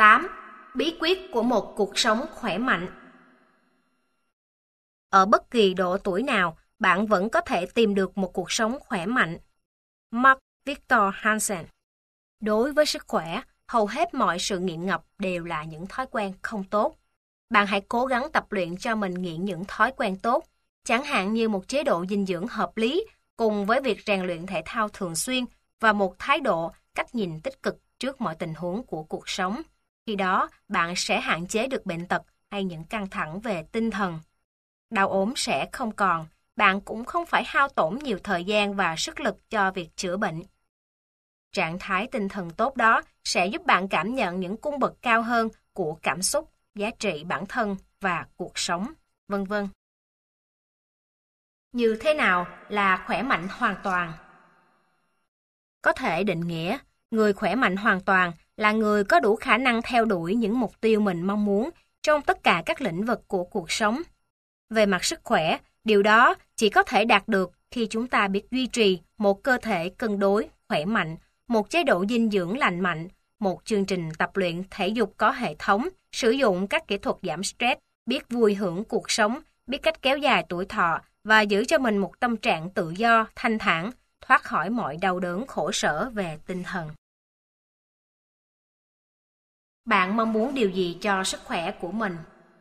8. Bí quyết của một cuộc sống khỏe mạnh. Ở bất kỳ độ tuổi nào, bạn vẫn có thể tìm được một cuộc sống khỏe mạnh. Mark Victor Hansen. Đối với sức khỏe, hầu hết mọi sự nghiện ngập đều là những thói quen không tốt. Bạn hãy cố gắng tập luyện cho mình nghiện những thói quen tốt, chẳng hạn như một chế độ dinh dưỡng hợp lý cùng với việc rèn luyện thể thao thường xuyên và một thái độ, cách nhìn tích cực trước mọi tình huống của cuộc sống. Khi đó, bạn sẽ hạn chế được bệnh tật hay những căng thẳng về tinh thần. Đau ốm sẽ không còn, bạn cũng không phải hao tổn nhiều thời gian và sức lực cho việc chữa bệnh. Trạng thái tinh thần tốt đó sẽ giúp bạn cảm nhận những cung bậc cao hơn của cảm xúc, giá trị bản thân và cuộc sống, vân vân. Như thế nào là khỏe mạnh hoàn toàn? Có thể định nghĩa, người khỏe mạnh hoàn toàn là người có đủ khả năng theo đuổi những mục tiêu mình mong muốn trong tất cả các lĩnh vực của cuộc sống. Về mặt sức khỏe, điều đó chỉ có thể đạt được khi chúng ta biết duy trì một cơ thể cân đối, khỏe mạnh, một chế độ dinh dưỡng lành mạnh, một chương trình tập luyện thể dục có hệ thống, sử dụng các kỹ thuật giảm stress, biết vui hưởng cuộc sống, biết cách kéo dài tuổi thọ và giữ cho mình một tâm trạng tự do, thanh thản, thoát khỏi mọi đau đớn khổ sở về tinh thần. Bạn mong muốn điều gì cho sức khỏe của mình?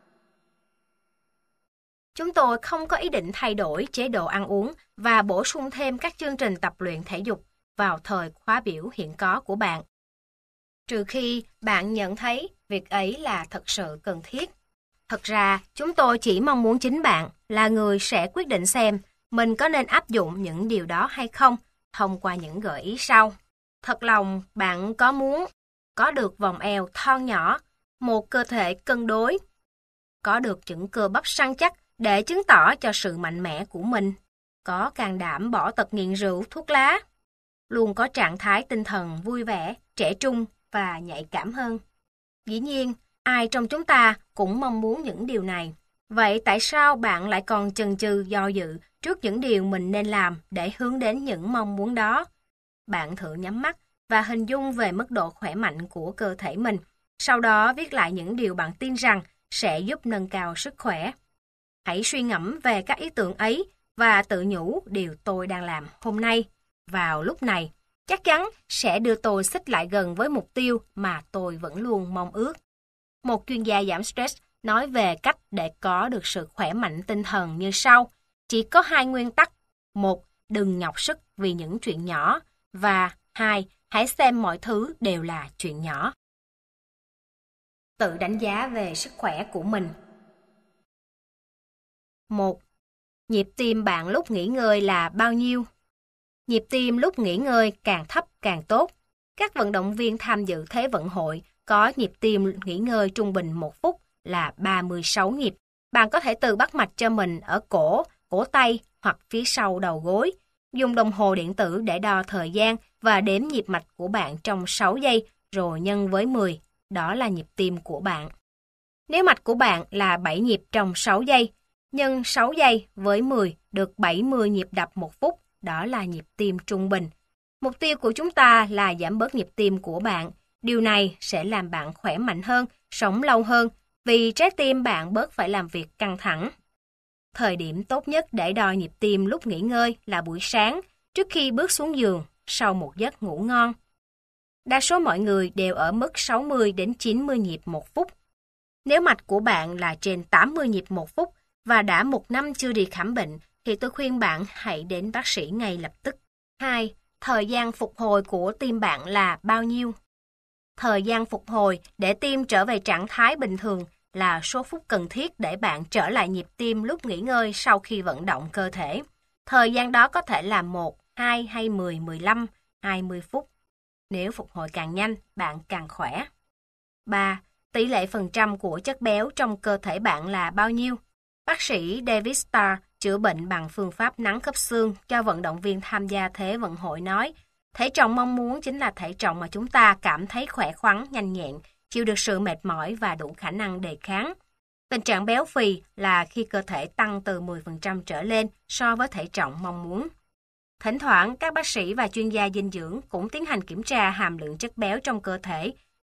Chúng tôi không có ý định thay đổi chế độ ăn uống và bổ sung thêm các chương trình tập luyện thể dục vào thời khóa biểu hiện có của bạn. Trừ khi bạn nhận thấy việc ấy là thật sự cần thiết. Thật ra, chúng tôi chỉ mong muốn chính bạn là người sẽ quyết định xem mình có nên áp dụng những điều đó hay không thông qua những gợi ý sau. Thật lòng, bạn có muốn có được vòng eo thon nhỏ, một cơ thể cân đối, có được những cơ bắp săn chắc để chứng tỏ cho sự mạnh mẽ của mình, có can đảm bỏ tật nghiện rượu, thuốc lá, luôn có trạng thái tinh thần vui vẻ, trẻ trung và nhạy cảm hơn. Dĩ nhiên, ai trong chúng ta cũng mong muốn những điều này. Vậy tại sao bạn lại còn chần chừ do dự trước những điều mình nên làm để hướng đến những mong muốn đó? Bạn thử nhắm mắt và hình dung về mức độ khỏe mạnh của cơ thể mình. Sau đó viết lại những điều bạn tin rằng sẽ giúp nâng cao sức khỏe. Hãy suy ngẫm về các ý tưởng ấy và tự nhủ điều tôi đang làm hôm nay, vào lúc này, chắc chắn sẽ đưa tôi xích lại gần với mục tiêu mà tôi vẫn luôn mong ước. Một chuyên gia giảm stress nói về cách để có được sự khỏe mạnh tinh thần như sau. Chỉ có 2 nguyên tắc. 1. Đừng nhọc sức vì những chuyện nhỏ. Và 2. Hãy xem mọi thứ đều là chuyện nhỏ. Tự đánh giá về sức khỏe của mình. 1. Nhịp tim bạn lúc nghỉ ngơi là bao nhiêu? Nhịp tim lúc nghỉ ngơi càng thấp càng tốt. Các vận động viên tham dự Thế vận hội có nhịp tim nghỉ ngơi trung bình 1 phút là 36 nhịp. Bạn có thể tự bắt mạch cho mình ở cổ, cổ tay hoặc phía sau đầu gối. Dùng đồng hồ điện tử để đo thời gian và đếm nhịp mạch của bạn trong 6 giây rồi nhân với 10. Đó là nhịp tim của bạn. Nếu mạch của bạn là 7 nhịp trong 6 giây, nhân 6 giây với 10 được 70 nhịp đập 1 phút. Đó là nhịp tim trung bình. Mục tiêu của chúng ta là giảm bớt nhịp tim của bạn. Điều này sẽ làm bạn khỏe mạnh hơn, sống lâu hơn, vì trái tim bạn bớt phải làm việc căng thẳng. Thời điểm tốt nhất để đo nhịp tim lúc nghỉ ngơi là buổi sáng, trước khi bước xuống giường, sau một giấc ngủ ngon. Đa số mọi người đều ở mức 60 đến 90 nhịp 1 phút. Nếu mạch của bạn là trên 80 nhịp 1 phút và đã 1 năm chưa đi khám bệnh, thì tôi khuyên bạn hãy đến bác sĩ ngay lập tức. 2. Thời gian phục hồi của tim bạn là bao nhiêu? Thời gian phục hồi để tim trở về trạng thái bình thường là số phút cần thiết để bạn trở lại nhịp tim lúc nghỉ ngơi sau khi vận động cơ thể. Thời gian đó có thể là 1, 2 hay 10, 15, 20 phút. Nếu phục hồi càng nhanh, bạn càng khỏe. 3. Tỷ lệ phần trăm của chất béo trong cơ thể bạn là bao nhiêu? Bác sĩ David Starr chữa bệnh bằng phương pháp nắn khớp xương cho vận động viên tham gia Thế vận hội nói, thể trọng mong muốn chính là thể trọng mà chúng ta cảm thấy khỏe khoắn, nhanh nhẹn, chịu được sự mệt mỏi và đủ khả năng đề kháng. Tình trạng béo phì là khi cơ thể tăng từ 10% trở lên so với thể trọng mong muốn. Thỉnh thoảng, các bác sĩ và chuyên gia dinh dưỡng cũng tiến hành kiểm tra hàm lượng chất béo trong cơ thể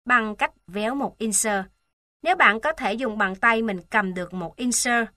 bằng cách véo một insert. Nếu bạn có thể dùng bàn tay mình cầm được một insert,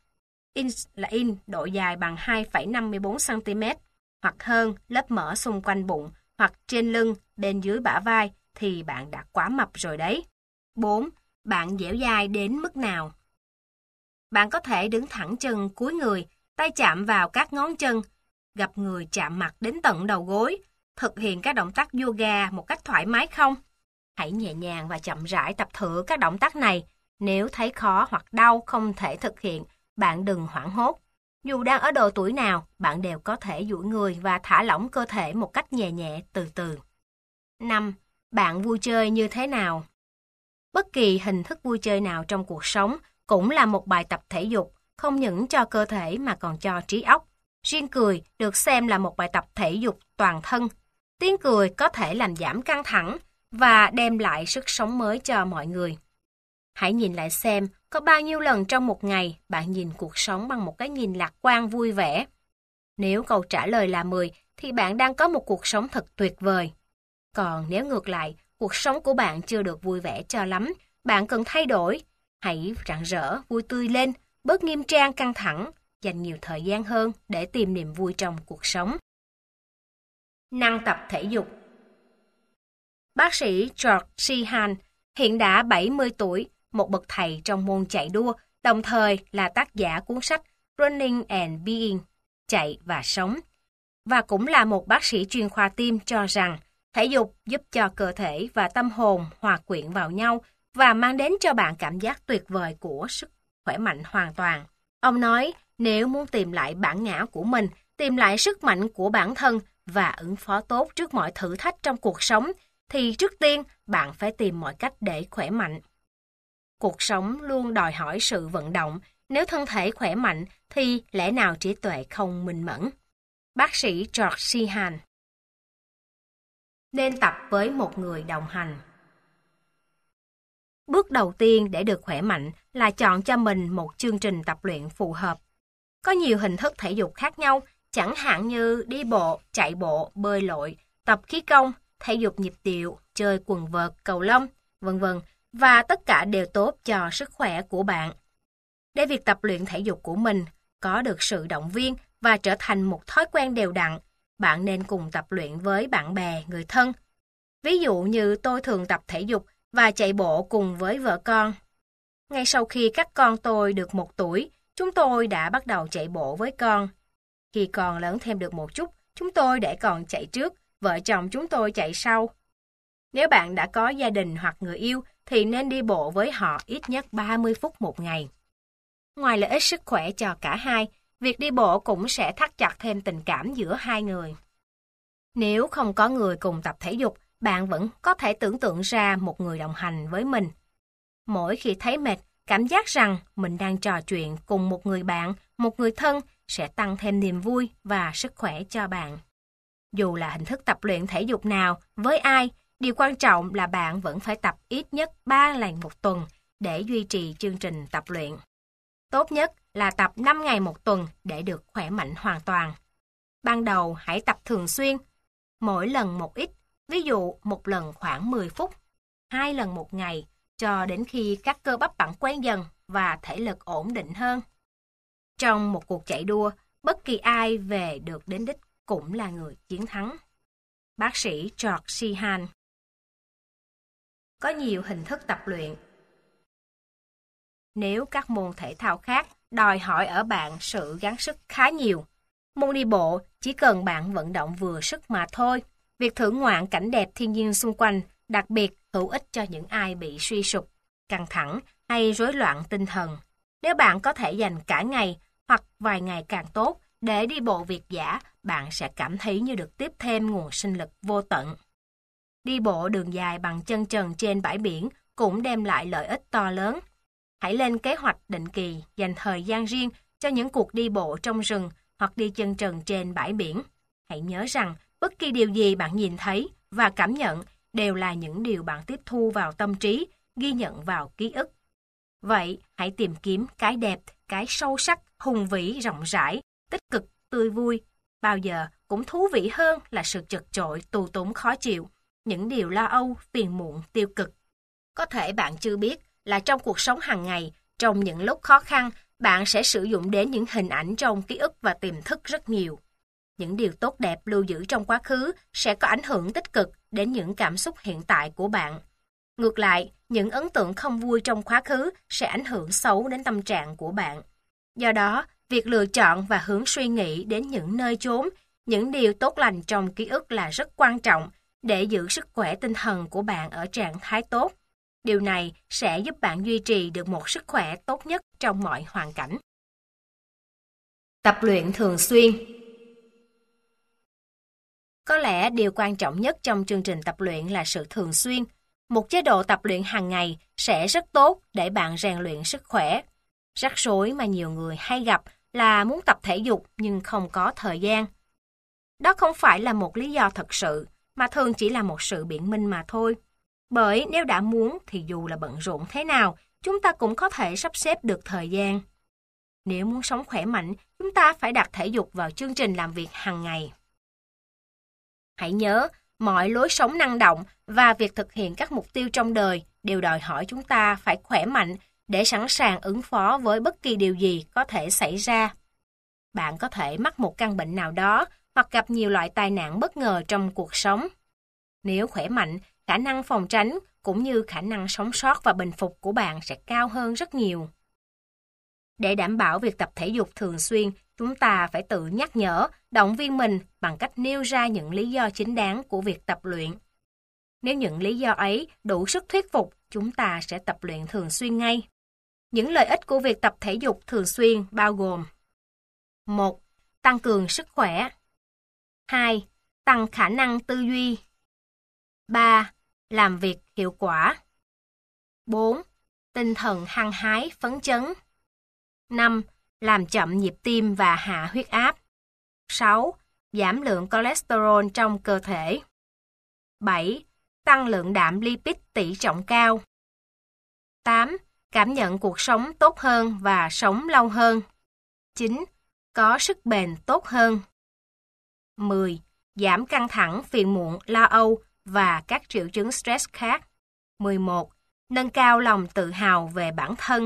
độ dài bằng 2,54 cm hoặc hơn lớp mỡ xung quanh bụng hoặc trên lưng, bên dưới bả vai thì bạn đã quá mập rồi đấy. 4. Bạn dẻo dai đến mức nào? Bạn có thể đứng thẳng chân cúi người, tay chạm vào các ngón chân, gập người chạm mặt đến tận đầu gối, thực hiện các động tác yoga một cách thoải mái không? Hãy nhẹ nhàng và chậm rãi tập thử các động tác này. Nếu thấy khó hoặc đau không thể thực hiện, bạn đừng hoảng hốt. Dù đang ở độ tuổi nào, bạn đều có thể duỗi người và thả lỏng cơ thể một cách nhẹ nhẹ từ từ. 5. Bạn vui chơi như thế nào? Bất kỳ hình thức vui chơi nào trong cuộc sống cũng là một bài tập thể dục, không những cho cơ thể mà còn cho trí óc. Riêng cười được xem là một bài tập thể dục toàn thân. Tiếng cười có thể làm giảm căng thẳng và đem lại sức sống mới cho mọi người. Hãy nhìn lại xem có bao nhiêu lần trong một ngày bạn nhìn cuộc sống bằng một cái nhìn lạc quan vui vẻ. Nếu câu trả lời là 10 thì bạn đang có một cuộc sống thật tuyệt vời. Còn nếu ngược lại, cuộc sống của bạn chưa được vui vẻ cho lắm, bạn cần thay đổi. Hãy rạng rỡ, vui tươi lên, bớt nghiêm trang căng thẳng, dành nhiều thời gian hơn để tìm niềm vui trong cuộc sống. Năng tập thể dục. Bác sĩ George Sheehan hiện đã 70 tuổi, một bậc thầy trong môn chạy đua, đồng thời là tác giả cuốn sách Running and Being, chạy và sống. Và cũng là một bác sĩ chuyên khoa tim cho rằng thể dục giúp cho cơ thể và tâm hồn hòa quyện vào nhau và mang đến cho bạn cảm giác tuyệt vời của sức khỏe mạnh hoàn toàn. Ông nói, nếu muốn tìm lại bản ngã của mình, tìm lại sức mạnh của bản thân và ứng phó tốt trước mọi thử thách trong cuộc sống, thì trước tiên bạn phải tìm mọi cách để khỏe mạnh. Cuộc sống luôn đòi hỏi sự vận động, nếu thân thể khỏe mạnh thì lẽ nào trí tuệ không minh mẫn. Bác sĩ George Sheehan. Nên tập với một người đồng hành. Bước đầu tiên để được khỏe mạnh là chọn cho mình một chương trình tập luyện phù hợp. Có nhiều hình thức thể dục khác nhau, chẳng hạn như đi bộ, chạy bộ, bơi lội, tập khí công, thể dục nhịp điệu, chơi quần vợt, cầu lông, v.v. và tất cả đều tốt cho sức khỏe của bạn. Để việc tập luyện thể dục của mình có được sự động viên và trở thành một thói quen đều đặn, bạn nên cùng tập luyện với bạn bè, người thân. Ví dụ như tôi thường tập thể dục và chạy bộ cùng với vợ con. Ngay sau khi các con tôi được 1 tuổi, chúng tôi đã bắt đầu chạy bộ với con. Khi con lớn thêm được một chút, chúng tôi để con chạy trước, vợ chồng chúng tôi chạy sau. Nếu bạn đã có gia đình hoặc người yêu, thì nên đi bộ với họ ít nhất 30 phút một ngày. Ngoài lợi ích sức khỏe cho cả hai, việc đi bộ cũng sẽ thắt chặt thêm tình cảm giữa hai người. Nếu không có người cùng tập thể dục, bạn vẫn có thể tưởng tượng ra một người đồng hành với mình. Mỗi khi thấy mệt, cảm giác rằng mình đang trò chuyện cùng một người bạn, một người thân sẽ tăng thêm niềm vui và sức khỏe cho bạn. Dù là hình thức tập luyện thể dục nào, với ai, điều quan trọng là bạn vẫn phải tập ít nhất 3 lần một tuần để duy trì chương trình tập luyện. Tốt nhất là tập 5 ngày một tuần để được khỏe mạnh hoàn toàn. Ban đầu hãy tập thường xuyên, mỗi lần một ít, ví dụ một lần khoảng 10 phút, 2 lần một ngày, cho đến khi các cơ bắp bạn quen dần và thể lực ổn định hơn. Trong một cuộc chạy đua, bất kỳ ai về được đến đích cũng là người chiến thắng. Bác sĩ George Sheehan. Có nhiều hình thức tập luyện. Nếu các môn thể thao khác đòi hỏi ở bạn sự gắng sức khá nhiều, môn đi bộ chỉ cần bạn vận động vừa sức mà thôi. Việc thưởng ngoạn cảnh đẹp thiên nhiên xung quanh đặc biệt hữu ích cho những ai bị suy sụp, căng thẳng hay rối loạn tinh thần. Nếu bạn có thể dành cả ngày hoặc vài ngày càng tốt để đi bộ việt dã, bạn sẽ cảm thấy như được tiếp thêm nguồn sinh lực vô tận. Đi bộ đường dài bằng chân trần trên bãi biển cũng đem lại lợi ích to lớn. Hãy lên kế hoạch định kỳ dành thời gian riêng cho những cuộc đi bộ trong rừng hoặc đi chân trần trên bãi biển. Hãy nhớ rằng bất kỳ điều gì bạn nhìn thấy và cảm nhận đều là những điều bạn tiếp thu vào tâm trí, ghi nhận vào ký ức. Vậy, hãy tìm kiếm cái đẹp, cái sâu sắc, hùng vĩ, rộng rãi, tích cực, tươi vui. Bao giờ cũng thú vị hơn là sự chật chội, tù túng khó chịu, những điều lo âu, phiền muộn, tiêu cực. Có thể bạn chưa biết là trong cuộc sống hàng ngày, trong những lúc khó khăn, bạn sẽ sử dụng đến những hình ảnh trong ký ức và tiềm thức rất nhiều. Những điều tốt đẹp lưu giữ trong quá khứ sẽ có ảnh hưởng tích cực đến những cảm xúc hiện tại của bạn. Ngược lại, những ấn tượng không vui trong quá khứ sẽ ảnh hưởng xấu đến tâm trạng của bạn. Do đó, việc lựa chọn và hướng suy nghĩ đến những nơi chốn, những điều tốt lành trong ký ức là rất quan trọng để giữ sức khỏe tinh thần của bạn ở trạng thái tốt. Điều này sẽ giúp bạn duy trì được một sức khỏe tốt nhất trong mọi hoàn cảnh. Tập luyện thường xuyên. Có lẽ điều quan trọng nhất trong chương trình tập luyện là sự thường xuyên. Một chế độ tập luyện hàng ngày sẽ rất tốt để bạn rèn luyện sức khỏe. Rắc rối mà nhiều người hay gặp là muốn tập thể dục nhưng không có thời gian. Đó không phải là một lý do thật sự, mà thường chỉ là một sự biện minh mà thôi. Bởi nếu đã muốn thì dù là bận rộn thế nào, chúng ta cũng có thể sắp xếp được thời gian. Nếu muốn sống khỏe mạnh, chúng ta phải đặt thể dục vào chương trình làm việc hàng ngày. Hãy nhớ, mọi lối sống năng động và việc thực hiện các mục tiêu trong đời đều đòi hỏi chúng ta phải khỏe mạnh để sẵn sàng ứng phó với bất kỳ điều gì có thể xảy ra. Bạn có thể mắc một căn bệnh nào đó hoặc gặp nhiều loại tai nạn bất ngờ trong cuộc sống. Nếu khỏe mạnh, khả năng phòng tránh cũng như khả năng sống sót và bình phục của bạn sẽ cao hơn rất nhiều. Để đảm bảo việc tập thể dục thường xuyên, chúng ta phải tự nhắc nhở, động viên mình bằng cách nêu ra những lý do chính đáng của việc tập luyện. Nếu những lý do ấy đủ sức thuyết phục, chúng ta sẽ tập luyện thường xuyên ngay. Những lợi ích của việc tập thể dục thường xuyên bao gồm: 1. Tăng cường sức khỏe. 2. Tăng khả năng tư duy. 3. Làm việc hiệu quả. 4. Tinh thần hăng hái, phấn chấn. 5. Làm chậm nhịp tim và hạ huyết áp. 6. Giảm lượng cholesterol trong cơ thể. 7. Tăng lượng đạm lipid tỷ trọng cao. 8. Cảm nhận cuộc sống tốt hơn và sống lâu hơn. 9. Có sức bền tốt hơn. 10. Giảm căng thẳng, phiền muộn, lo âu và các triệu chứng stress khác. 11. Nâng cao lòng tự hào về bản thân.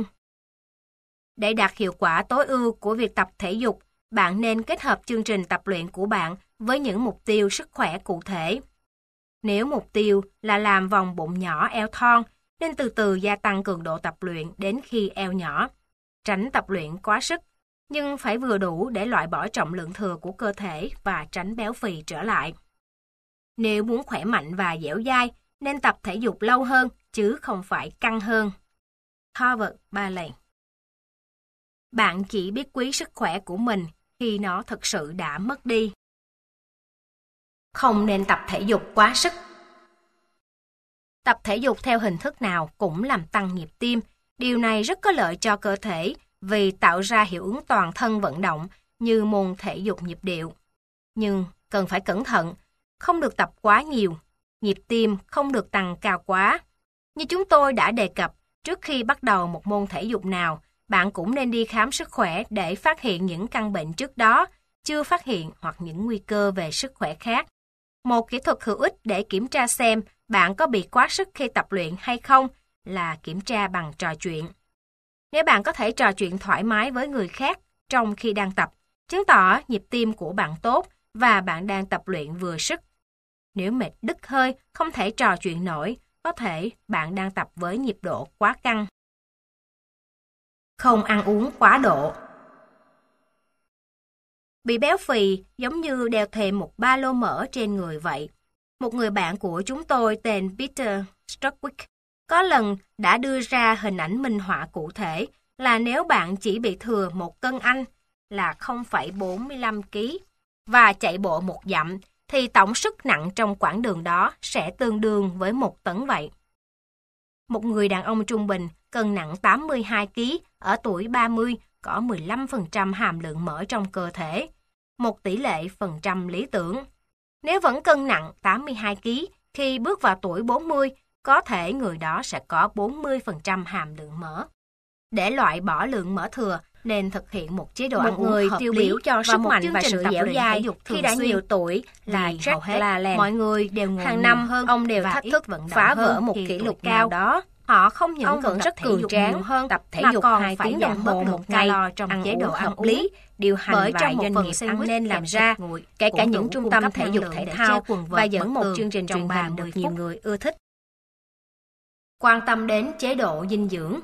Để đạt hiệu quả tối ưu của việc tập thể dục, bạn nên kết hợp chương trình tập luyện của bạn với những mục tiêu sức khỏe cụ thể. Nếu mục tiêu là làm vòng bụng nhỏ eo thon, nên từ từ gia tăng cường độ tập luyện đến khi eo nhỏ. Tránh tập luyện quá sức, nhưng phải vừa đủ để loại bỏ trọng lượng thừa của cơ thể và tránh béo phì trở lại. Nếu muốn khỏe mạnh và dẻo dai, nên tập thể dục lâu hơn, chứ không phải căng hơn. Harvard Ballet. Bạn chỉ biết quý sức khỏe của mình khi nó thực sự đã mất đi. Không nên tập thể dục quá sức. Tập thể dục theo hình thức nào cũng làm tăng nhịp tim. Điều này rất có lợi cho cơ thể vì tạo ra hiệu ứng toàn thân vận động như môn thể dục nhịp điệu. Nhưng cần phải cẩn thận, không được tập quá nhiều. Nhịp tim không được tăng cao quá. Như chúng tôi đã đề cập, trước khi bắt đầu một môn thể dục nào, bạn cũng nên đi khám sức khỏe để phát hiện những căn bệnh trước đó chưa phát hiện hoặc những nguy cơ về sức khỏe khác. Một kỹ thuật hữu ích để kiểm tra xem bạn có bị quá sức khi tập luyện hay không là kiểm tra bằng trò chuyện. Nếu bạn có thể trò chuyện thoải mái với người khác trong khi đang tập, chứng tỏ nhịp tim của bạn tốt và bạn đang tập luyện vừa sức. Nếu mệt đứt hơi, không thể trò chuyện nổi, có thể bạn đang tập với nhịp độ quá căng. Không ăn uống quá độ. Bị béo phì giống như đeo thêm một ba lô mỡ trên người vậy. Một người bạn của chúng tôi tên Peter Strudwick có lần đã đưa ra hình ảnh minh họa cụ thể là nếu bạn chỉ bị thừa 1 cân Anh là 0,45 kg và chạy bộ 1 dặm thì tổng sức nặng trong quãng đường đó sẽ tương đương với 1 tấn vậy. Một người đàn ông trung bình cân nặng 82 kg ở tuổi 30 có 15% hàm lượng mỡ trong cơ thể, một tỷ lệ phần trăm lý tưởng. Nếu vẫn cân nặng 82 kg khi bước vào tuổi 40, có thể người đó sẽ có 40% hàm lượng mỡ. Để loại bỏ lượng mỡ thừa, nên thực hiện một chế độ ăn uống hợp lý cho sức mạnh và sự dẻo dai. Khi đã nhiều tuổi là Jack LaLanne, mọi người đều hàng năm ông đều thách thức phá vỡ một kỷ lục cao đó. Họ không những cần rất cường tráng hơn, tập thể dục 2 tiếng đồng hồ một ngày, trong chế độ hợp lý, điều hành vài doanh nghiệp ăn nên làm ra, kể cả những trung tâm thể dục thể thao và dẫn một chương trình truyền hình được nhiều người ưa thích. Quan tâm đến chế độ dinh dưỡng.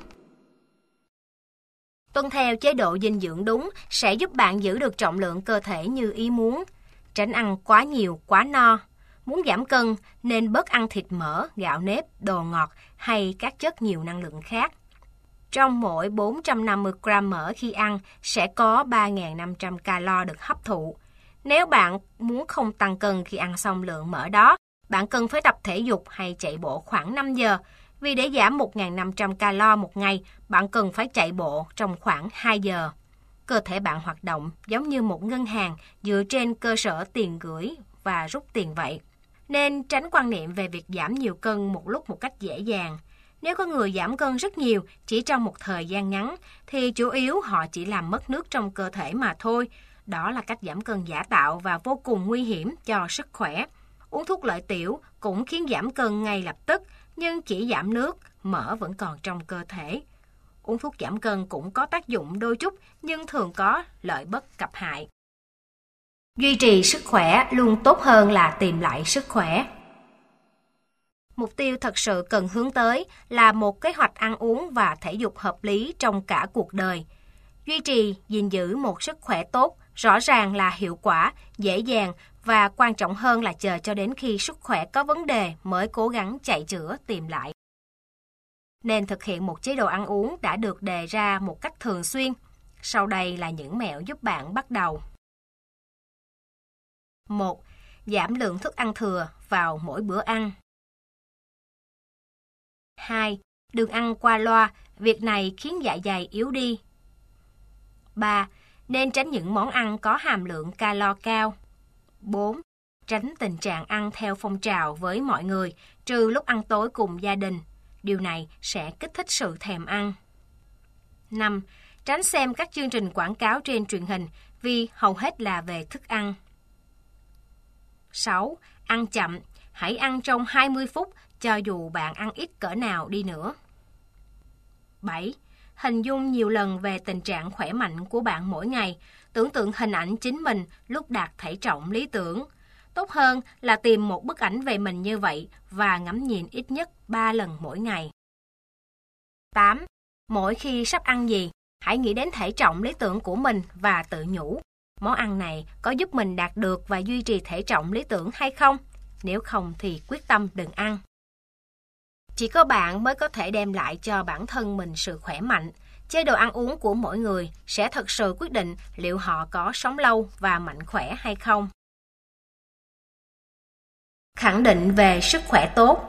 Tuân theo chế độ dinh dưỡng đúng sẽ giúp bạn giữ được trọng lượng cơ thể như ý muốn, tránh ăn quá nhiều, quá no. Muốn giảm cân nên bớt ăn thịt mỡ, gạo nếp, đồ ngọt hay các chất nhiều năng lượng khác. Trong mỗi 450 gram mỡ khi ăn sẽ có 3.500 calo được hấp thụ. Nếu bạn muốn không tăng cân khi ăn xong lượng mỡ đó, bạn cần phải tập thể dục hay chạy bộ khoảng 5 giờ. Vì để giảm 1.500 calo một ngày, bạn cần phải chạy bộ trong khoảng 2 giờ. Cơ thể bạn hoạt động giống như một ngân hàng dựa trên cơ sở tiền gửi và rút tiền vậy. Nên tránh quan niệm về việc giảm nhiều cân một lúc một cách dễ dàng. Nếu có người giảm cân rất nhiều chỉ trong một thời gian ngắn, thì chủ yếu họ chỉ làm mất nước trong cơ thể mà thôi. Đó là cách giảm cân giả tạo và vô cùng nguy hiểm cho sức khỏe. Uống thuốc lợi tiểu cũng khiến giảm cân ngay lập tức, nhưng chỉ giảm nước, mỡ vẫn còn trong cơ thể. Uống thuốc giảm cân cũng có tác dụng đôi chút, nhưng thường có lợi bất cập hại. Duy trì sức khỏe luôn tốt hơn là tìm lại sức khỏe. Mục tiêu thật sự cần hướng tới là một kế hoạch ăn uống và thể dục hợp lý trong cả cuộc đời. Duy trì, gìn giữ một sức khỏe tốt, rõ ràng là hiệu quả, dễ dàng và quan trọng hơn là chờ cho đến khi sức khỏe có vấn đề mới cố gắng chạy chữa tìm lại. Nên thực hiện một chế độ ăn uống đã được đề ra một cách thường xuyên. Sau đây là những mẹo giúp bạn bắt đầu. 1. Giảm lượng thức ăn thừa vào mỗi bữa ăn. 2. Đừng ăn qua loa, việc này khiến dạ dày yếu đi. 3. Nên tránh những món ăn có hàm lượng calo cao. 4. Tránh tình trạng ăn theo phong trào với mọi người, trừ lúc ăn tối cùng gia đình. Điều này sẽ kích thích sự thèm ăn. 5. Tránh xem các chương trình quảng cáo trên truyền hình vì hầu hết là về thức ăn. 6. Ăn chậm, hãy ăn trong 20 phút cho dù bạn ăn ít cỡ nào đi nữa. 7. Hình dung nhiều lần về tình trạng khỏe mạnh của bạn mỗi ngày, tưởng tượng hình ảnh chính mình lúc đạt thể trọng lý tưởng. Tốt hơn là tìm một bức ảnh về mình như vậy và ngắm nhìn ít nhất 3 lần mỗi ngày. 8. Mỗi khi sắp ăn gì, hãy nghĩ đến thể trọng lý tưởng của mình và tự nhủ, món ăn này có giúp mình đạt được và duy trì thể trọng lý tưởng hay không? Nếu không thì quyết tâm đừng ăn. Chỉ có bạn mới có thể đem lại cho bản thân mình sự khỏe mạnh. Chế độ ăn uống của mỗi người sẽ thực sự quyết định liệu họ có sống lâu và mạnh khỏe hay không. Khẳng định về sức khỏe tốt.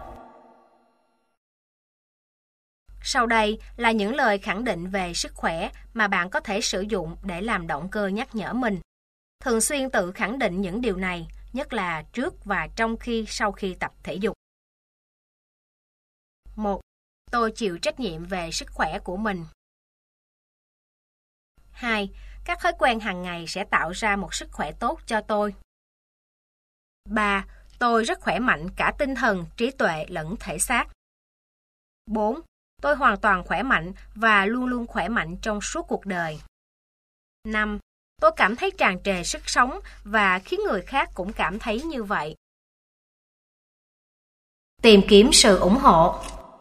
Sau đây là những lời khẳng định về sức khỏe mà bạn có thể sử dụng để làm động cơ nhắc nhở mình. Thường xuyên tự khẳng định những điều này, nhất là trước và trong sau khi tập thể dục. 1. Tôi chịu trách nhiệm về sức khỏe của mình. 2. Các thói quen hàng ngày sẽ tạo ra một sức khỏe tốt cho tôi. 3. Tôi rất khỏe mạnh cả tinh thần, trí tuệ lẫn thể xác. 4. Tôi hoàn toàn khỏe mạnh và luôn luôn khỏe mạnh trong suốt cuộc đời. 5. Tôi cảm thấy tràn trề sức sống và khiến người khác cũng cảm thấy như vậy. Tìm kiếm sự ủng hộ.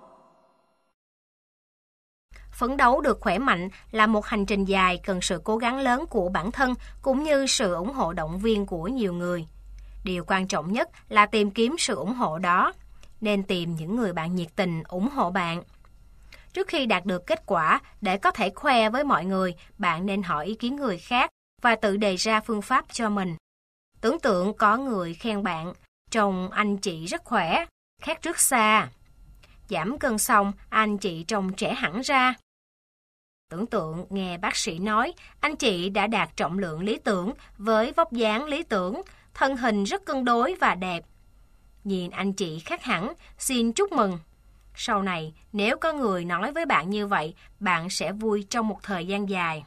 Phấn đấu được khỏe mạnh là một hành trình dài cần sự cố gắng lớn của bản thân cũng như sự ủng hộ động viên của nhiều người. Điều quan trọng nhất là tìm kiếm sự ủng hộ đó. Nên tìm những người bạn nhiệt tình ủng hộ bạn. Trước khi đạt được kết quả để có thể khoe với mọi người, bạn nên hỏi ý kiến người khác và tự đề ra phương pháp cho mình. Tưởng tượng có người khen bạn, trông anh chị rất khỏe, khác trước xa. Giảm cân xong, anh chị trông trẻ hẳn ra. Tưởng tượng nghe bác sĩ nói, anh chị đã đạt trọng lượng lý tưởng với vóc dáng lý tưởng, thân hình rất cân đối và đẹp. Nhìn anh chị khác hẳn, xin chúc mừng. Sau này, nếu có người nói với bạn như vậy, bạn sẽ vui trong một thời gian dài.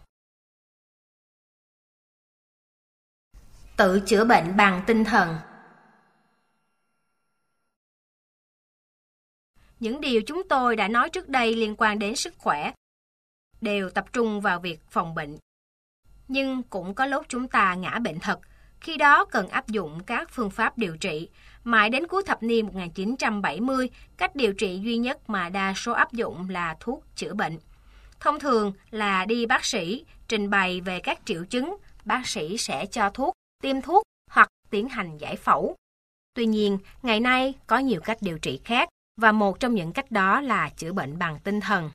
Tự chữa bệnh bằng tinh thần. Những điều chúng tôi đã nói trước đây liên quan đến sức khỏe đều tập trung vào việc phòng bệnh. Nhưng cũng có lúc chúng ta ngã bệnh thật, khi đó cần áp dụng các phương pháp điều trị. Mãi đến cuối thập niên 1970, cách điều trị duy nhất mà đa số áp dụng là thuốc chữa bệnh. Thông thường là đi bác sĩ, trình bày về các triệu chứng, bác sĩ sẽ cho thuốc, tiêm thuốc hoặc tiến hành giải phẫu. Tuy nhiên, ngày nay có nhiều cách điều trị khác, và một trong những cách đó là chữa bệnh bằng tinh thần.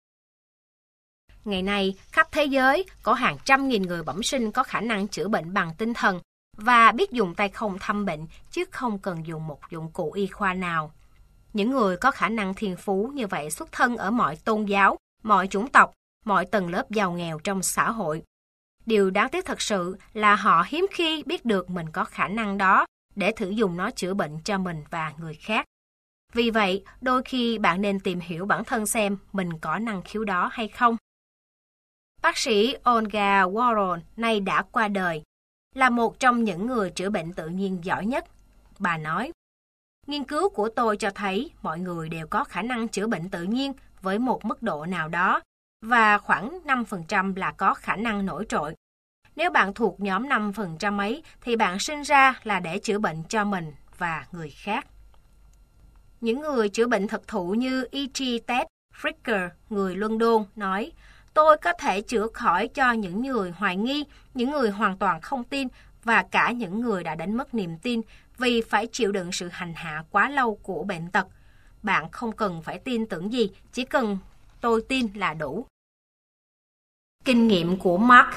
Ngày nay, khắp thế giới có hàng trăm nghìn người bẩm sinh có khả năng chữa bệnh bằng tinh thần và biết dùng tay không thăm bệnh chứ không cần dùng một dụng cụ y khoa nào. Những người có khả năng thiên phú như vậy xuất thân ở mọi tôn giáo, mọi chủng tộc, mọi tầng lớp giàu nghèo trong xã hội. Điều đáng tiếc thật sự là họ hiếm khi biết được mình có khả năng đó để thử dùng nó chữa bệnh cho mình và người khác. Vì vậy, đôi khi bạn nên tìm hiểu bản thân xem mình có năng khiếu đó hay không. Bác sĩ Olga Warren nay đã qua đời, là một trong những người chữa bệnh tự nhiên giỏi nhất. Bà nói, nghiên cứu của tôi cho thấy mọi người đều có khả năng chữa bệnh tự nhiên với một mức độ nào đó, và khoảng 5% là có khả năng nổi trội. Nếu bạn thuộc nhóm 5% ấy, thì bạn sinh ra là để chữa bệnh cho mình và người khác. Những người chữa bệnh thực thụ như E.G. Ted Fricker, người London, nói, tôi có thể chữa khỏi cho những người hoài nghi, những người hoàn toàn không tin và cả những người đã đánh mất niềm tin vì phải chịu đựng sự hành hạ quá lâu của bệnh tật. Bạn không cần phải tin tưởng gì, chỉ cần tôi tin là đủ. Kinh nghiệm của Mark.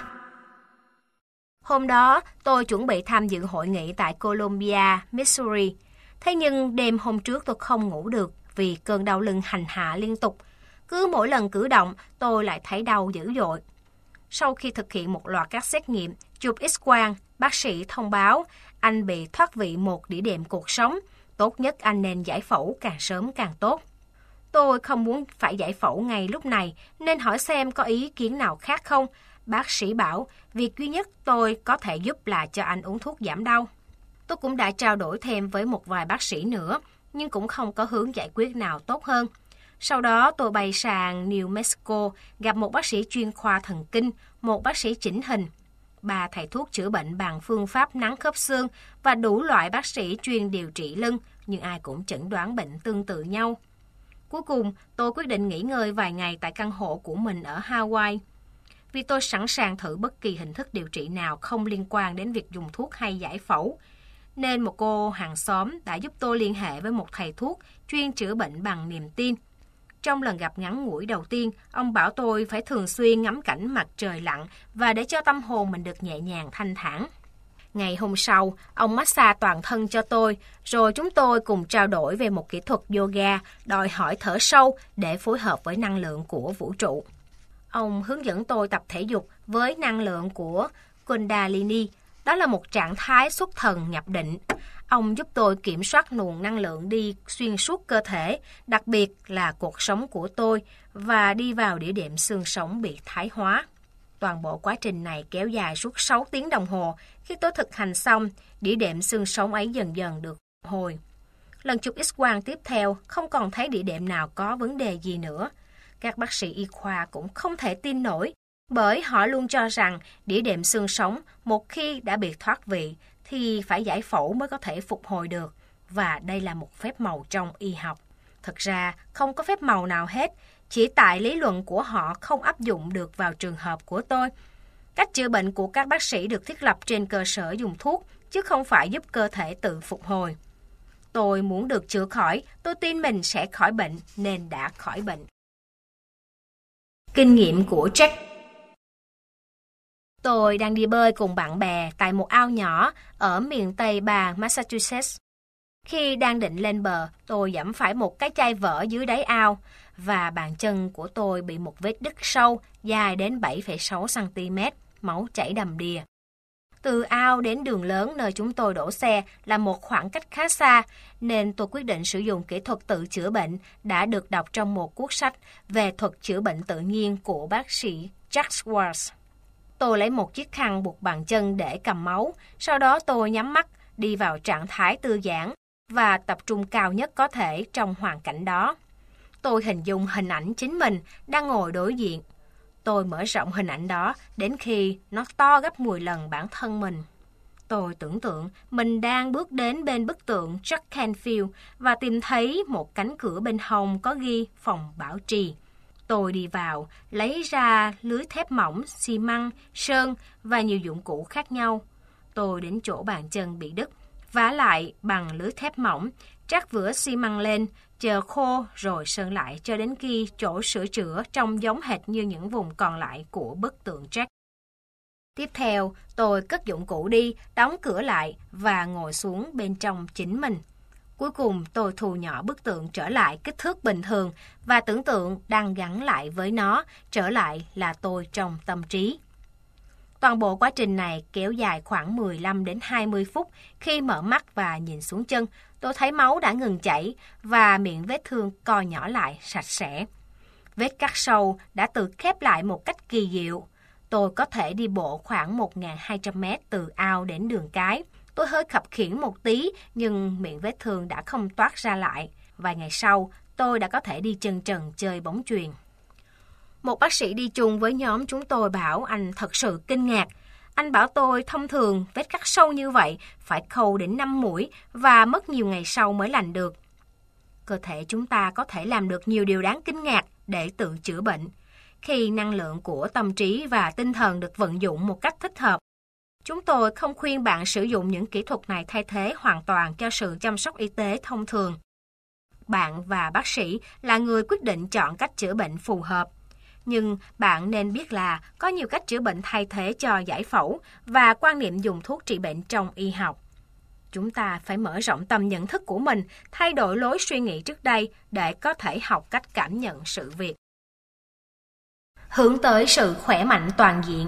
Hôm đó, tôi chuẩn bị tham dự hội nghị tại Columbia, Missouri. Thế nhưng đêm hôm trước tôi không ngủ được vì cơn đau lưng hành hạ liên tục. Cứ mỗi lần cử động, tôi lại thấy đau dữ dội. Sau khi thực hiện một loạt các xét nghiệm, chụp X-quang, bác sĩ thông báo anh bị thoát vị một đĩa đệm cột sống. Tốt nhất anh nên giải phẫu càng sớm càng tốt. Tôi không muốn phải giải phẫu ngay lúc này, nên hỏi xem có ý kiến nào khác không. Bác sĩ bảo, việc duy nhất tôi có thể giúp là cho anh uống thuốc giảm đau. Tôi cũng đã trao đổi thêm với một vài bác sĩ nữa, nhưng cũng không có hướng giải quyết nào tốt hơn. Sau đó tôi bay sang New Mexico, gặp một bác sĩ chuyên khoa thần kinh, một bác sĩ chỉnh hình, 3 thầy thuốc chữa bệnh bằng phương pháp nắn khớp xương và đủ loại bác sĩ chuyên điều trị lưng, nhưng ai cũng chẩn đoán bệnh tương tự nhau. Cuối cùng, tôi quyết định nghỉ ngơi vài ngày tại căn hộ của mình ở Hawaii. Vì tôi sẵn sàng thử bất kỳ hình thức điều trị nào không liên quan đến việc dùng thuốc hay giải phẫu, nên một cô hàng xóm đã giúp tôi liên hệ với một thầy thuốc chuyên chữa bệnh bằng niềm tin. Trong lần gặp ngắn ngủi đầu tiên, ông bảo tôi phải thường xuyên ngắm cảnh mặt trời lặn và để cho tâm hồn mình được nhẹ nhàng thanh thản. Ngày hôm sau, ông massage toàn thân cho tôi, rồi chúng tôi cùng trao đổi về một kỹ thuật yoga đòi hỏi thở sâu để phối hợp với năng lượng của vũ trụ. Ông hướng dẫn tôi tập thể dục với năng lượng của Kundalini. Đó là một trạng thái xuất thần nhập định. Ông giúp tôi kiểm soát nguồn năng lượng đi xuyên suốt cơ thể, đặc biệt là cuộc sống của tôi, và đi vào đĩa đệm xương sống bị thái hóa. Toàn bộ quá trình này kéo dài suốt 6 tiếng đồng hồ. Khi tôi thực hành xong, đĩa đệm xương sống ấy dần dần được hồi. Lần chụp X-quang tiếp theo, không còn thấy đĩa đệm nào có vấn đề gì nữa. Các bác sĩ y khoa cũng không thể tin nổi, bởi họ luôn cho rằng đĩa đệm xương sống một khi đã bị thoát vị thì phải giải phẫu mới có thể phục hồi được, và đây là một phép màu trong y học. Thực ra không có phép màu nào hết, chỉ tại lý luận của họ không áp dụng được vào trường hợp của tôi. Cách chữa bệnh của các bác sĩ được thiết lập trên cơ sở dùng thuốc, chứ không phải giúp cơ thể tự phục hồi. Tôi muốn được chữa khỏi, tôi tin mình sẽ khỏi bệnh nên đã khỏi bệnh. Kinh nghiệm của Jack. Tôi đang đi bơi cùng bạn bè tại một ao nhỏ ở miền Tây bang Massachusetts. Khi đang định lên bờ, tôi giẫm phải một cái chai vỡ dưới đáy ao và bàn chân của tôi bị một vết đứt sâu dài đến 7,6 cm, máu chảy đầm đìa. Từ ao đến đường lớn nơi chúng tôi đổ xe là một khoảng cách khá xa, nên tôi quyết định sử dụng kỹ thuật tự chữa bệnh đã được đọc trong một cuốn sách về thuật chữa bệnh tự nhiên của bác sĩ Jack Schwartz. Tôi lấy một chiếc khăn buộc bàn chân để cầm máu, sau đó tôi nhắm mắt, đi vào trạng thái thư giãn và tập trung cao nhất có thể trong hoàn cảnh đó. Tôi hình dung hình ảnh chính mình đang ngồi đối diện. Tôi mở rộng hình ảnh đó đến khi nó to gấp 10 lần bản thân mình. Tôi tưởng tượng mình đang bước đến bên bức tượng Jack Canfield và tìm thấy một cánh cửa bên hông có ghi phòng bảo trì. Tôi đi vào, lấy ra lưới thép mỏng, xi măng, sơn và nhiều dụng cụ khác nhau. Tôi đến chỗ bàn chân bị đứt, vá lại bằng lưới thép mỏng, trát vữa xi măng lên, chờ khô rồi sơn lại cho đến khi chỗ sửa chữa trông giống hệt như những vùng còn lại của bức tượng Jack. Tiếp theo, tôi cất dụng cụ đi, đóng cửa lại và ngồi xuống bên trong chính mình. Cuối cùng, tôi thu nhỏ bức tượng trở lại kích thước bình thường và tưởng tượng đang gắn lại với nó, trở lại là tôi trong tâm trí. Toàn bộ quá trình này kéo dài khoảng 15 đến 20 phút. Khi mở mắt và nhìn xuống chân, tôi thấy máu đã ngừng chảy và miệng vết thương co nhỏ lại sạch sẽ. Vết cắt sâu đã tự khép lại một cách kỳ diệu. Tôi có thể đi bộ khoảng 1.200 mét từ ao đến đường cái. Tôi hơi khập khiễng một tí nhưng miệng vết thương đã không toát ra lại. Vài ngày sau, tôi đã có thể đi chân trần chơi bóng chuyền. Một bác sĩ đi chung với nhóm chúng tôi bảo anh thật sự kinh ngạc. Anh bảo tôi thông thường vết cắt sâu như vậy phải khâu đến 5 mũi và mất nhiều ngày sau mới lành được. Cơ thể chúng ta có thể làm được nhiều điều đáng kinh ngạc để tự chữa bệnh. Khi năng lượng của tâm trí và tinh thần được vận dụng một cách thích hợp, chúng tôi không khuyên bạn sử dụng những kỹ thuật này thay thế hoàn toàn cho sự chăm sóc y tế thông thường. Bạn và bác sĩ là người quyết định chọn cách chữa bệnh phù hợp. Nhưng bạn nên biết là có nhiều cách chữa bệnh thay thế cho giải phẫu và quan niệm dùng thuốc trị bệnh trong y học. Chúng ta phải mở rộng tầm nhận thức của mình, thay đổi lối suy nghĩ trước đây để có thể học cách cảm nhận sự việc. Hướng tới sự khỏe mạnh toàn diện.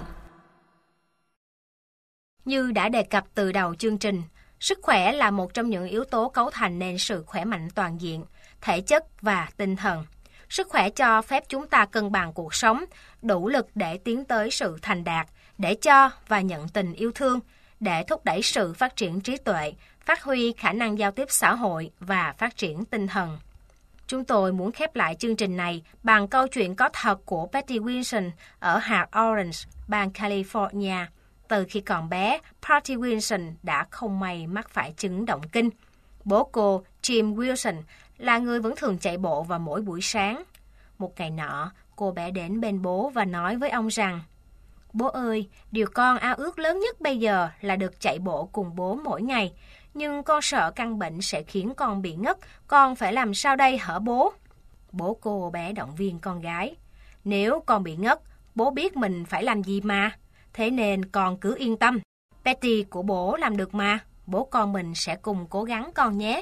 Như đã đề cập từ đầu chương trình, sức khỏe là một trong những yếu tố cấu thành nên sự khỏe mạnh toàn diện, thể chất và tinh thần. Sức khỏe cho phép chúng ta cân bằng cuộc sống, đủ lực để tiến tới sự thành đạt, để cho và nhận tình yêu thương, để thúc đẩy sự phát triển trí tuệ, phát huy khả năng giao tiếp xã hội và phát triển tinh thần. Chúng tôi muốn khép lại chương trình này bằng câu chuyện có thật của Patty Wilson ở hạt Orange, bang California. Từ khi còn bé, Patty Wilson đã không may mắc phải chứng động kinh. Bố cô, Jim Wilson, là người vẫn thường chạy bộ vào mỗi buổi sáng. Một ngày nọ, cô bé đến bên bố và nói với ông rằng: "Bố ơi, điều con ao ước lớn nhất bây giờ là được chạy bộ cùng bố mỗi ngày. Nhưng con sợ căn bệnh sẽ khiến con bị ngất, con phải làm sao đây hả bố?" Bố cô bé động viên con gái: "Nếu con bị ngất, bố biết mình phải làm gì mà. Thế nên con cứ yên tâm. Patty của bố làm được mà, bố con mình sẽ cùng cố gắng con nhé."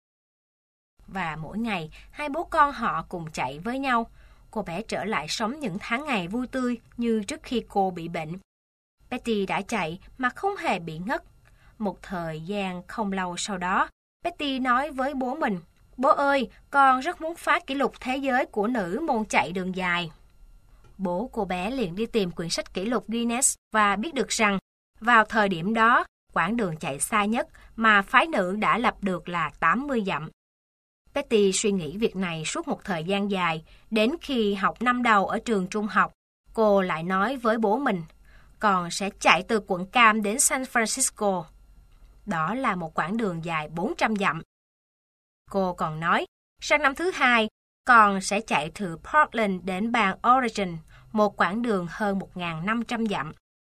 Và mỗi ngày, hai bố con họ cùng chạy với nhau. Cô bé trở lại sống những tháng ngày vui tươi như trước khi cô bị bệnh. Patty đã chạy mà không hề bị ngất. Một thời gian không lâu sau đó, Patty nói với bố mình: "Bố ơi, con rất muốn phá kỷ lục thế giới của nữ môn chạy đường dài." Bố cô bé liền đi tìm quyển sách kỷ lục Guinness và biết được rằng vào thời điểm đó, quãng đường chạy xa nhất mà phái nữ đã lập được là 80 dặm. Patty suy nghĩ việc này suốt một thời gian dài, đến khi học năm đầu ở trường trung học, cô lại nói với bố mình: "Con sẽ chạy từ quận Cam đến San Francisco." Đó là một quãng đường dài 400 dặm. Cô còn nói, sang năm thứ hai, con sẽ chạy từ Portland đến bang Oregon, một quãng đường hơn 1.500 dặm.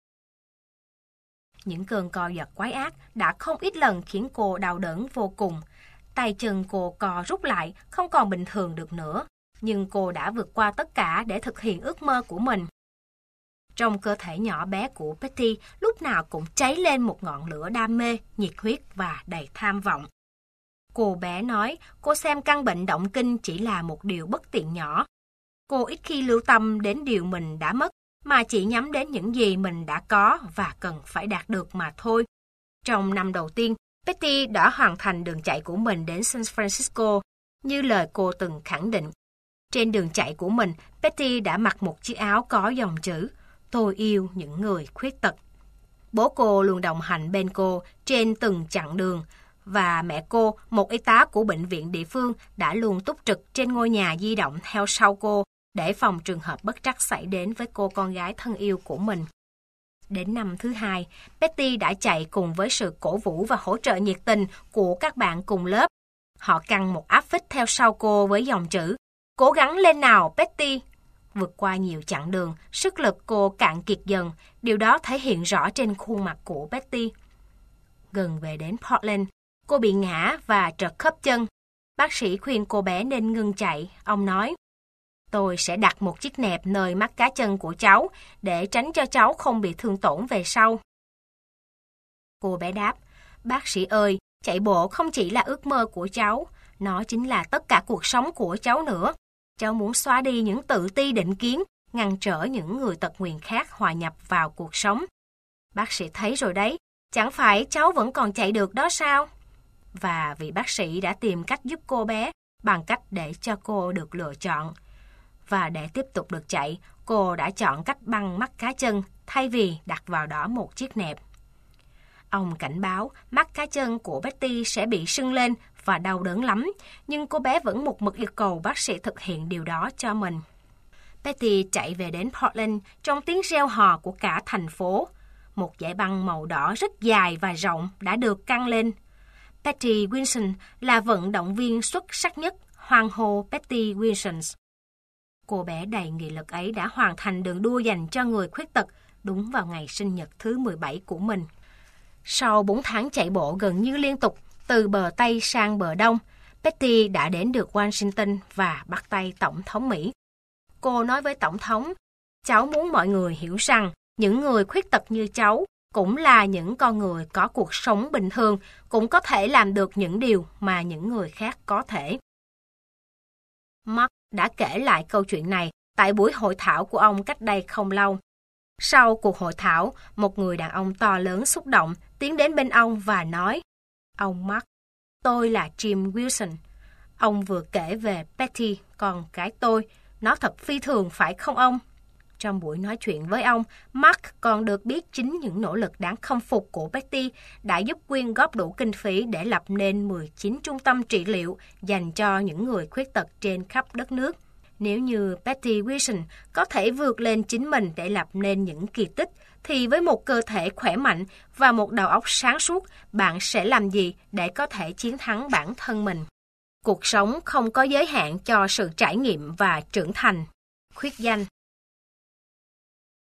Những cơn co giật quái ác đã không ít lần khiến cô đau đớn vô cùng. Tay chân cô co rút lại, không còn bình thường được nữa. Nhưng cô đã vượt qua tất cả để thực hiện ước mơ của mình. Trong cơ thể nhỏ bé của Patty lúc nào cũng cháy lên một ngọn lửa đam mê, nhiệt huyết và đầy tham vọng. Cô bé nói cô xem căn bệnh động kinh chỉ là một điều bất tiện nhỏ. Cô ít khi lưu tâm đến điều mình đã mất, mà chỉ nhắm đến những gì mình đã có và cần phải đạt được mà thôi. Trong năm đầu tiên, Patty đã hoàn thành đường chạy của mình đến San Francisco, như lời cô từng khẳng định. Trên đường chạy của mình, Patty đã mặc một chiếc áo có dòng chữ: "Tôi yêu những người khuyết tật." Bố cô luôn đồng hành bên cô trên từng chặng đường, và mẹ cô, một y tá của bệnh viện địa phương, đã luôn túc trực trên ngôi nhà di động theo sau cô để phòng trường hợp bất trắc xảy đến với cô con gái thân yêu của mình. Đến năm thứ 2, Betty đã chạy cùng với sự cổ vũ và hỗ trợ nhiệt tình của các bạn cùng lớp. Họ căng một áp phích theo sau cô với dòng chữ: "Cố gắng lên nào, Betty!" Vượt qua nhiều chặng đường, sức lực cô cạn kiệt dần, điều đó thể hiện rõ trên khuôn mặt của Betty. Gần về đến Portland, cô bị ngã và trật khớp chân. Bác sĩ khuyên cô bé nên ngưng chạy. Ông nói: "Tôi sẽ đặt một chiếc nẹp nơi mắt cá chân của cháu để tránh cho cháu không bị thương tổn về sau." Cô bé đáp: "Bác sĩ ơi, chạy bộ không chỉ là ước mơ của cháu, nó chính là tất cả cuộc sống của cháu nữa. Cháu muốn xóa đi những tự ti định kiến, ngăn trở những người tật nguyền khác hòa nhập vào cuộc sống. Bác sĩ thấy rồi đấy, chẳng phải cháu vẫn còn chạy được đó sao?" Và vị bác sĩ đã tìm cách giúp cô bé bằng cách để cho cô được lựa chọn. Và để tiếp tục được chạy, cô đã chọn cách băng mắt cá chân thay vì đặt vào đó một chiếc nẹp. Ông cảnh báo mắt cá chân của Betty sẽ bị sưng lên và đau đớn lắm, nhưng cô bé vẫn một mực yêu cầu bác sĩ thực hiện điều đó cho mình. Betty chạy về đến Portland trong tiếng reo hò của cả thành phố. Một dải băng màu đỏ rất dài và rộng đã được căng lên. Betty Wilson là vận động viên xuất sắc nhất, hoan hô Betty Wilson. Cô bé đầy nghị lực ấy đã hoàn thành đường đua dành cho người khuyết tật đúng vào ngày sinh nhật thứ 17 của mình. Sau 4 tháng chạy bộ gần như liên tục từ bờ Tây sang bờ Đông, Betty đã đến được Washington và bắt tay Tổng thống Mỹ. Cô nói với Tổng thống: "Cháu muốn mọi người hiểu rằng những người khuyết tật như cháu cũng là những con người có cuộc sống bình thường, cũng có thể làm được những điều mà những người khác có thể." Mark đã kể lại câu chuyện này tại buổi hội thảo của ông cách đây không lâu. Sau cuộc hội thảo, một người đàn ông to lớn xúc động tiến đến bên ông và nói: "Ông Mark, tôi là Jim Wilson. Ông vừa kể về Betty, con gái tôi. Nó thật phi thường phải không ông?" Trong buổi nói chuyện với ông, Mark còn được biết chính những nỗ lực đáng khâm phục của Betty đã giúp quyên góp đủ kinh phí để lập nên 19 trung tâm trị liệu dành cho những người khuyết tật trên khắp đất nước. Nếu như Betty Wilson có thể vượt lên chính mình để lập nên những kỳ tích, thì với một cơ thể khỏe mạnh và một đầu óc sáng suốt, bạn sẽ làm gì để có thể chiến thắng bản thân mình? Cuộc sống không có giới hạn cho sự trải nghiệm và trưởng thành. Khuyết danh.